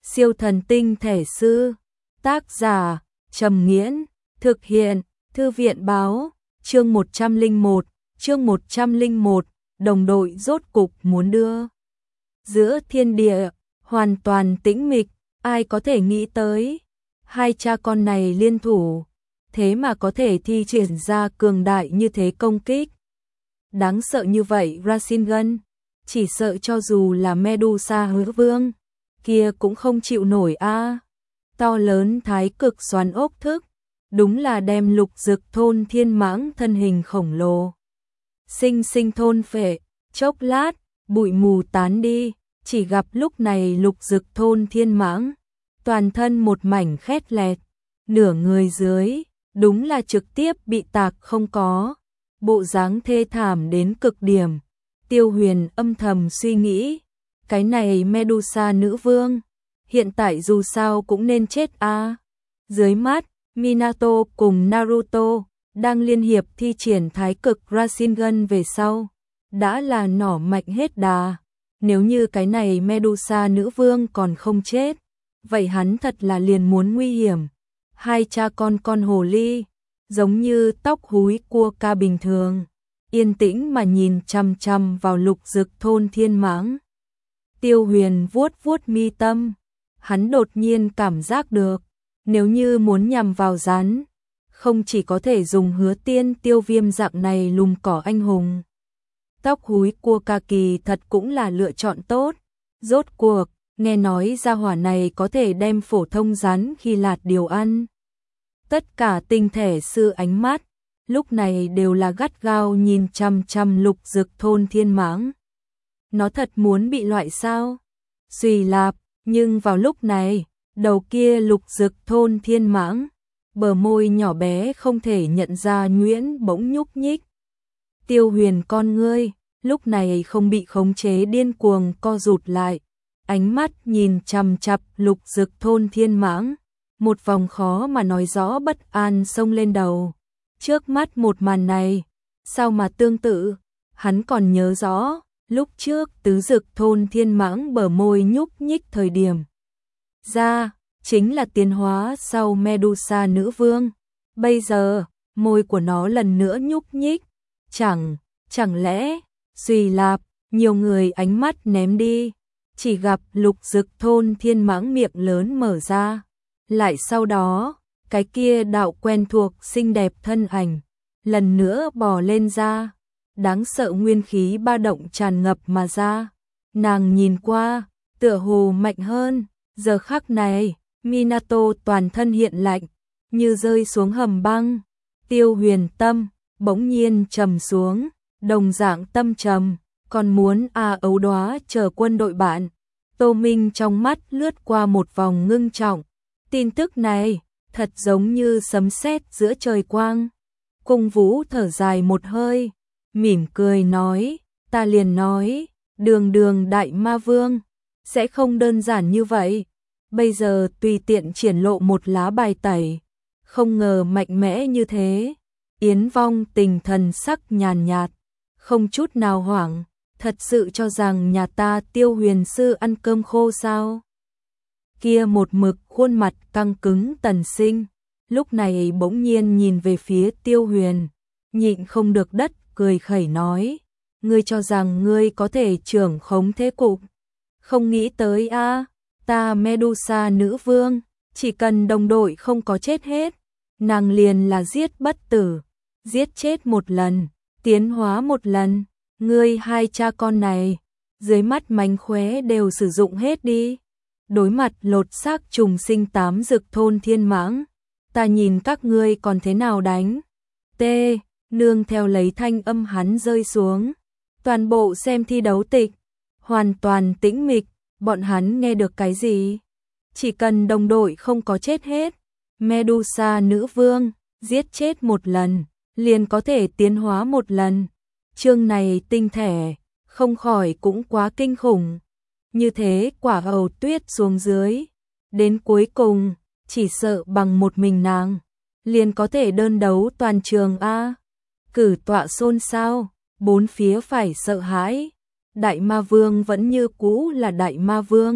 Siêu thần tinh thể sư. Tác giả Trầm Nghiễn. Thực hiện Thư viện báo. Chương 101. Chương 101. Đồng đội rốt cục muốn đưa. Giữa thiên địa hoàn toàn tĩnh mịch, ai có thể nghĩ tới hai cha con này liên thủ, thế mà có thể thi triển ra cường đại như thế công kích. Đáng sợ như vậy Rasengan, chỉ sợ cho dù là Medusa Hứa Vương kia cũng không chịu nổi a. To lớn thái cực xoắn ốc thức, đúng là đem Lục Dực thôn thiên mãng thân hình khổng lồ sinh sinh thôn phệ. Chốc lát, bụi mù tán đi, chỉ gặp lúc này Lục Dực thôn thiên mãng, toàn thân một mảnh khét lẹt, nửa người dưới, đúng là trực tiếp bị tạc không có, bộ dáng thê thảm đến cực điểm. Tiêu Huyền âm thầm suy nghĩ, cái này Medusa nữ vương, hiện tại dù sao cũng nên chết a. Dưới mắt, Minato cùng Naruto đang liên hiệp thi triển thái cực Rasengan về sau, đã là nỏ mạnh hết đà. Nếu như cái này Medusa nữ vương còn không chết, vậy hắn thật là liền muốn nguy hiểm. Hai cha con hồ ly, giống như tóc húi cua ca bình thường, yên tĩnh mà nhìn chằm chằm vào Lục Dực thôn thiên mãng. Tiêu Huyền vuốt vuốt mi tâm, hắn đột nhiên cảm giác được, nếu như muốn nhằm vào rắn, không chỉ có thể dùng Hứa Tiên Tiêu Viêm dạng này lùm cỏ anh hùng. Tóc húi cua ca kỳ thật cũng là lựa chọn tốt. Rốt cuộc, nghe nói gia hỏa này có thể đem phổ thông rắn khi lạt điều ăn. Tất cả tinh thể sư ánh mắt, lúc này đều là gắt gao nhìn chằm chằm Lục Dực thôn thiên mãng. Nó thật muốn bị loại sao? Xùy lạp, nhưng vào lúc này, đầu kia Lục Dực thôn thiên mãng, bờ môi nhỏ bé không thể nhận ra nhuyễn bỗng nhúc nhích. Tiêu Huyền con ngươi, lúc này không bị khống chế điên cuồng co rụt lại, ánh mắt nhìn chằm chằm Lục Dực thôn thiên mãng, một vòng khó mà nói rõ bất an xông lên đầu. Trước mắt một màn này, sao mà tương tự, hắn còn nhớ rõ, lúc trước tứ dực thôn thiên mãng bờ môi nhúc nhích thời điểm. Ra, chính là tiến hóa sau Medusa nữ vương, bây giờ, môi của nó lần nữa nhúc nhích, chẳng lẽ, xùy lạp, nhiều người ánh mắt ném đi, chỉ gặp Lục Dực thôn thiên mãng miệng lớn mở ra, lại sau đó, cái kia đạo quen thuộc xinh đẹp thân ảnh, lần nữa bò lên ra, đáng sợ nguyên khí ba động tràn ngập mà ra, nàng nhìn qua, tựa hồ mạnh hơn, giờ khắc này, Minato toàn thân hiện lạnh, như rơi xuống hầm băng. Tiêu Huyền tâm bỗng nhiên trầm xuống, đồng dạng tâm trầm, còn muốn ấu đóa chờ quân đội bạn. Tô Minh trong mắt lướt qua một vòng ngưng trọng, tin tức này thật giống như sấm sét giữa trời quang. Cung Vũ thở dài một hơi, mỉm cười nói, ta liền nói, đường đại ma vương sẽ không đơn giản như vậy. Bây giờ tùy tiện triển lộ một lá bài tẩy, không ngờ mạnh mẽ như thế. Yến Vong Tình thần sắc nhàn nhạt, không chút nào hoảng, thật sự cho rằng nhà ta Tiêu Huyền sư ăn cơm khô sao? Kia một mực khuôn mặt căng cứng Tần Sinh, lúc này bỗng nhiên nhìn về phía Tiêu Huyền, nhịn không được đất cười khẩy nói, ngươi cho rằng ngươi có thể trưởng khống thế cục, không nghĩ tới a, ta Medusa nữ vương, chỉ cần đồng đội không có chết hết, nàng liền là giết bất tử, giết chết một lần, tiến hóa một lần. Ngươi hai cha con này, dưới mắt mánh khóe đều sử dụng hết đi. Đối mặt lột xác trùng sinh 8 dực thôn thiên mãng, ta nhìn các ngươi còn thế nào đánh. Nương theo lấy thanh âm hắn rơi xuống, toàn bộ xem thi đấu tịch, hoàn toàn tĩnh mịch, bọn hắn nghe được cái gì? Chỉ cần đồng đội không có chết hết, Medusa nữ vương giết chết một lần, liền có thể tiến hóa một lần. Chương này tinh thể, không khỏi cũng quá kinh khủng. Như thế quả hầu tuyết xuống dưới, đến cuối cùng, chỉ sợ bằng một mình nàng, liền có thể đơn đấu toàn trường a. Cử tọa xôn xao, bốn phía phải sợ hãi. Đại ma vương vẫn như cũ là đại ma vương,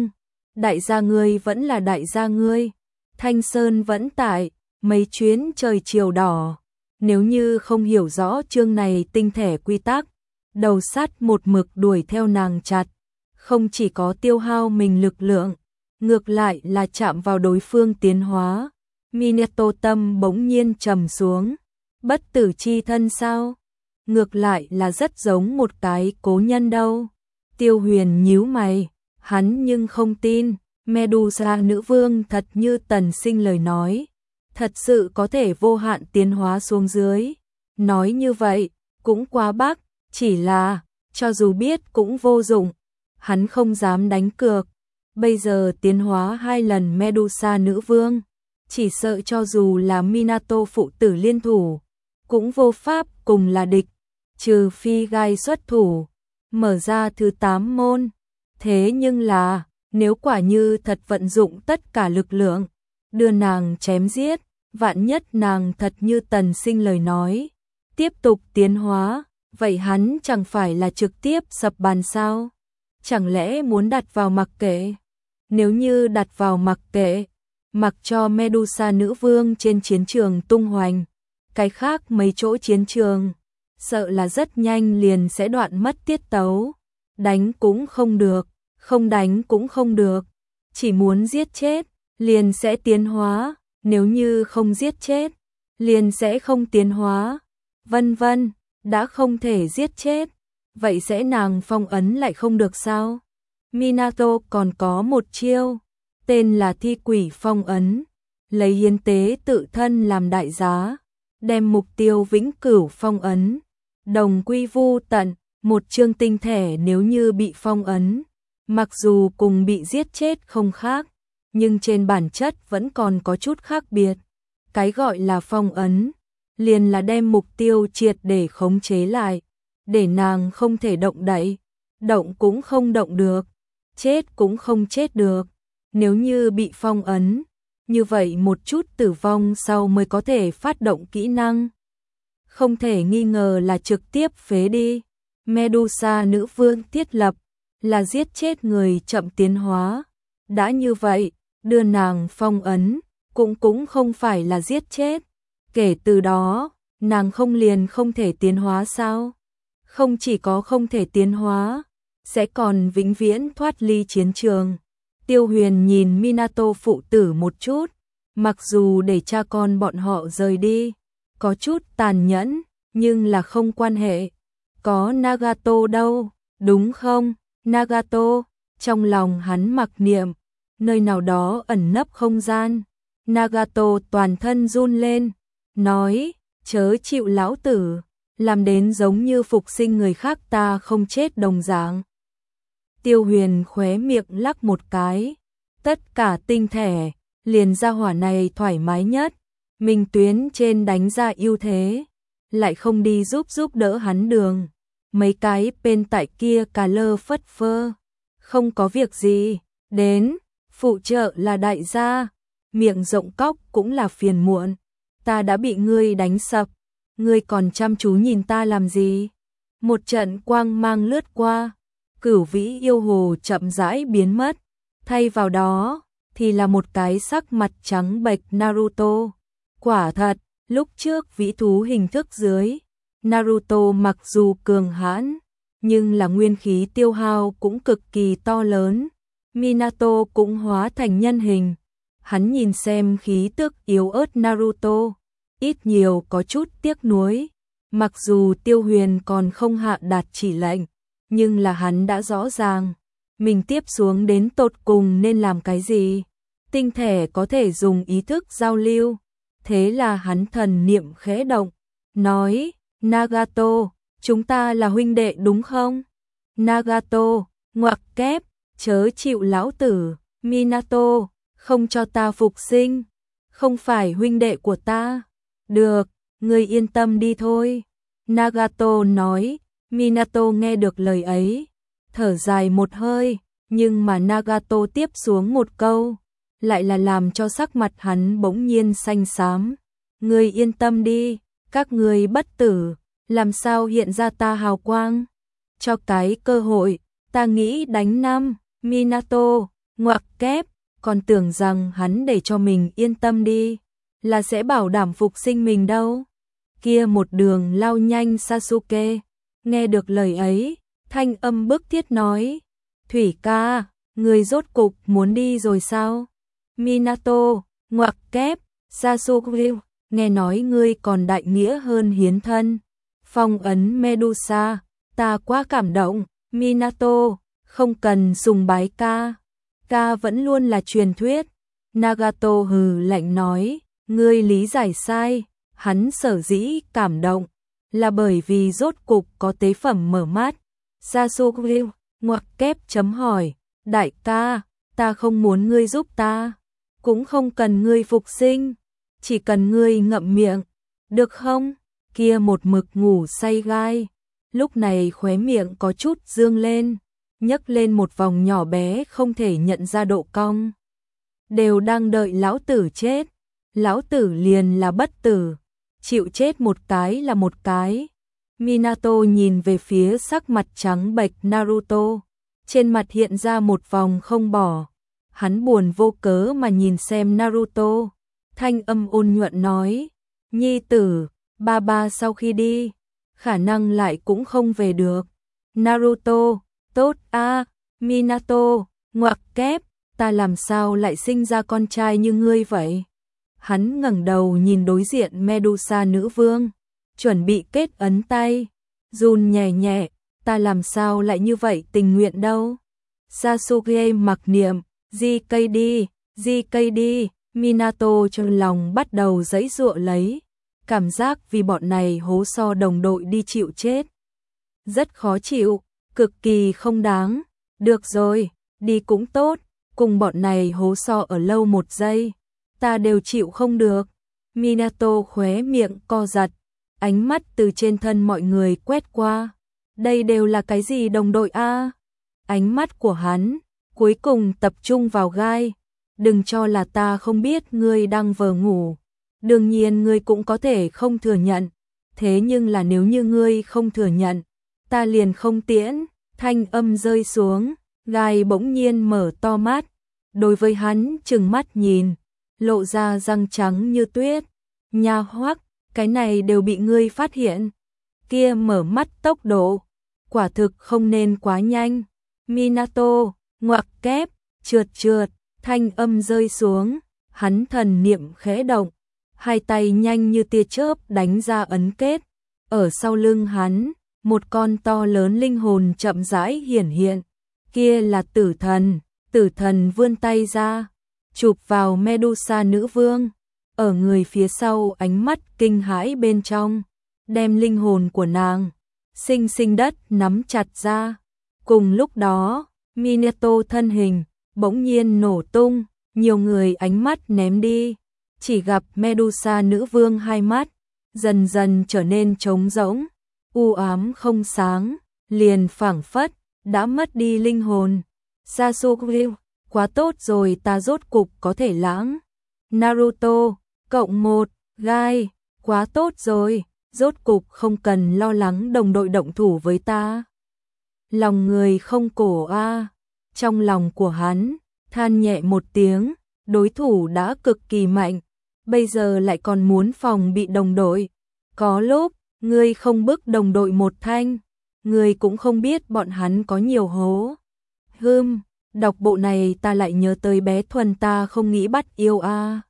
đại gia ngươi vẫn là đại gia ngươi, Thanh Sơn vẫn tại, mấy chuyến trời chiều đỏ. Nếu như không hiểu rõ chương này tinh thể quy tắc, đầu sắt một mực đuổi theo nàng chặt, không chỉ có tiêu hao mình lực lượng, ngược lại là chạm vào đối phương tiến hóa. Minato tâm bỗng nhiên trầm xuống, bất tử chi thân sao? Ngược lại là rất giống một cái cố nhân đâu. Tiêu Huyền nhíu mày, hắn nhưng không tin, Medusa nữ vương thật như Tần Sinh lời nói, thật sự có thể vô hạn tiến hóa xuống dưới. Nói như vậy, cũng quá bác, chỉ là, cho dù biết cũng vô dụng, hắn không dám đánh cược. Bây giờ tiến hóa 2 lần Medusa nữ vương, chỉ sợ cho dù là Minato phụ tử liên thủ, cũng vô pháp cùng là địch, trừ phi Gai xuất thủ, mở ra thứ 8 môn. Thế nhưng là, nếu quả như thật vận dụng tất cả lực lượng, đưa nàng chém giết, vạn nhất nàng thật như Tần Sinh lời nói, tiếp tục tiến hóa, vậy hắn chẳng phải là trực tiếp sập bàn sao? Chẳng lẽ muốn đặt vào mặc kệ? Nếu như đặt vào mặc kệ, mặc cho Medusa nữ vương trên chiến trường tung hoành, cái khác mấy chỗ chiến trường, sợ là rất nhanh liền sẽ đoạn mất tiết tấu. Đánh cũng không được, không đánh cũng không được, chỉ muốn giết chết, liền sẽ tiến hóa, nếu như không giết chết, liền sẽ không tiến hóa, vân vân, đã không thể giết chết, vậy sẽ nàng phong ấn lại không được sao? Minato còn có một chiêu, tên là thi quỷ phong ấn, lấy hiến tế tự thân làm đại giá, đem mục tiêu vĩnh cửu phong ấn, đồng quy vu tận. Một chương tinh thể nếu như bị phong ấn, mặc dù cùng bị giết chết không khác, nhưng trên bản chất vẫn còn có chút khác biệt. Cái gọi là phong ấn, liền là đem mục tiêu triệt để khống chế lại, để nàng không thể động đậy, động cũng không động được, chết cũng không chết được. Nếu như bị phong ấn, như vậy một chút tử vong sau mới có thể phát động kỹ năng. Không thể nghi ngờ là trực tiếp phế đi. Medusa nữ vương thiết lập là giết chết người chậm tiến hóa. Đã như vậy, đưa nàng phong ấn, cũng không phải là giết chết. Kể từ đó, nàng không liền không thể tiến hóa sao? Không chỉ có không thể tiến hóa, sẽ còn vĩnh viễn thoát ly chiến trường. Tiêu Huyền nhìn Minato phụ tử một chút, mặc dù để cha con bọn họ rời đi, có chút tàn nhẫn, nhưng là không quan hệ. Có Nagato đâu, đúng không? Nagato, trong lòng hắn mặc niệm, nơi nào đó ẩn nấp không gian. Nagato toàn thân run lên, nói, chớ chịu lão tử, làm đến giống như phục sinh người khác ta không chết đồng dạng. Tiêu Huyền khóe miệng lắc một cái, tất cả tinh thể, liền ra hỏa này thoải mái nhất, Minh Tuyến trên đánh ra ưu thế, lại không đi giúp đỡ hắn đường. Mấy cái bên tại kia cà lơ phất phơ, không có việc gì, đến, phụ trợ là đại gia, miệng rộng cóc cũng là phiền muộn, ta đã bị ngươi đánh sập, ngươi còn chăm chú nhìn ta làm gì? Một trận quang mang lướt qua, Cửu Vĩ yêu hồ chậm rãi biến mất, thay vào đó thì là một cái sắc mặt trắng bệch Naruto. Quả thật, lúc trước vĩ thú hình thức dưới, Naruto mặc dù cường hãn, nhưng là nguyên khí tiêu hao cũng cực kỳ to lớn. Minato cũng hóa thành nhân hình. Hắn nhìn xem khí tức yếu ớt Naruto, ít nhiều có chút tiếc nuối. Mặc dù Tiêu Huyền còn không hạ đạt chỉ lệnh, nhưng là hắn đã rõ ràng, mình tiếp xuống đến tột cùng nên làm cái gì. Tinh thể có thể dùng ý thức giao lưu. Thế là hắn thần niệm khẽ động, nói, Nagato, chúng ta là huynh đệ đúng không? Nagato, ngoặc kép, chớ chịu lão tử, Minato, không cho ta phục sinh, không phải huynh đệ của ta. Được, ngươi yên tâm đi thôi. Nagato nói, Minato nghe được lời ấy, thở dài một hơi, nhưng mà Nagato tiếp xuống một câu, lại là làm cho sắc mặt hắn bỗng nhiên xanh xám. Ngươi yên tâm đi, các ngươi bất tử, làm sao hiện ra ta hào quang? Cho cái cơ hội, ta nghĩ đánh năm, Minato, Ngoặc kép, còn tưởng rằng hắn để cho mình yên tâm đi, là sẽ bảo đảm phục sinh mình đâu. Kia một đường lao nhanh Sasuke, nghe được lời ấy, thanh âm bức thiết nói, Thủy ca, người rốt cục muốn đi rồi sao? Minato, ngoặc kép, Sasuke, nghe nói ngươi còn đại nghĩa hơn hiến thân. Phong ấn Medusa, ta quá cảm động, Minato, không cần sùng bái ca. Ca vẫn luôn là truyền thuyết. Nagato hừ lạnh nói, ngươi lý giải sai, hắn sở dĩ cảm động, là bởi vì rốt cục có tế phẩm mở mắt. Sasuke, ngoặc kép chấm hỏi, đại ca, ta không muốn ngươi giúp ta, cũng không cần ngươi phục sinh, chỉ cần ngươi ngậm miệng, được không? Kia một mực ngủ say gai, lúc này khóe miệng có chút dương lên, nhấc lên một vòng nhỏ bé không thể nhận ra độ cong. Đều đang đợi lão tử chết, lão tử liền là bất tử, chịu chết một cái là một cái. Minato nhìn về phía sắc mặt trắng bệch Naruto, trên mặt hiện ra một vòng không bỏ. Hắn buồn vô cớ mà nhìn xem Naruto, thanh âm ôn nhuận nói, nhi tử, ba sau khi đi, khả năng lại cũng không về được. Naruto, tốt a, Minato, ngoặc kép, ta làm sao lại sinh ra con trai như ngươi vậy? Hắn ngẩng đầu nhìn đối diện Medusa nữ vương, chuẩn bị kết ấn tay, run nhẹ nhẹ, ta làm sao lại như vậy tình nguyện đâu. Sasuke mặc niệm, GKD, Minato trong lòng bắt đầu giãy giụa lấy, cảm giác vì bọn này hố so đồng đội đi chịu chết. Rất khó chịu, cực kỳ không đáng, được rồi, đi cũng tốt, cùng bọn này hố so ở lâu một giây, ta đều chịu không được. Minato khóe miệng co giật, ánh mắt từ trên thân mọi người quét qua, đây đều là cái gì đồng đội a? Ánh mắt của hắn cuối cùng tập trung vào gai, đừng cho là ta không biết ngươi đang vờ ngủ, đương nhiên ngươi cũng có thể không thừa nhận, thế nhưng là nếu như ngươi không thừa nhận, ta liền không tiễn. Thanh âm rơi xuống, gai bỗng nhiên mở to mắt, đối với hắn trừng mắt nhìn, lộ ra răng trắng như tuyết. Nha hoắc, cái này đều bị ngươi phát hiện. Kia mở mắt tốc độ, quả thực không nên quá nhanh. Minato, ngoặc kép, trượt, thanh âm rơi xuống, hắn thần niệm khẽ động, hai tay nhanh như tia chớp đánh ra ấn kết. Ở sau lưng hắn, một con to lớn linh hồn chậm rãi hiển hiện, kia là tử thần vươn tay ra, chụp vào Medusa nữ vương, ở người phía sau ánh mắt kinh hãi bên trong, đem linh hồn của nàng, sinh đất nắm chặt ra. Cùng lúc đó, Minato thân hình, bỗng nhiên nổ tung, nhiều người ánh mắt ném đi, chỉ gặp Medusa nữ vương hai mắt, dần dần trở nên trống rỗng, u ám không sáng, liền phảng phất, đã mất đi linh hồn. Sasuke, quá tốt rồi, ta rốt cục có thể lãng. Naruto, +1, gai, quá tốt rồi, rốt cục không cần lo lắng đồng đội động thủ với ta. Lòng người không cổ a. Trong lòng của hắn, than nhẹ một tiếng, đối thủ đã cực kỳ mạnh, bây giờ lại còn muốn phòng bị đồng đội. Có lúc, ngươi không bức đồng đội một thanh, ngươi cũng không biết bọn hắn có nhiều hố. Đọc bộ này ta lại nhớ tới bé Thuần ta không nghĩ bắt yêu a.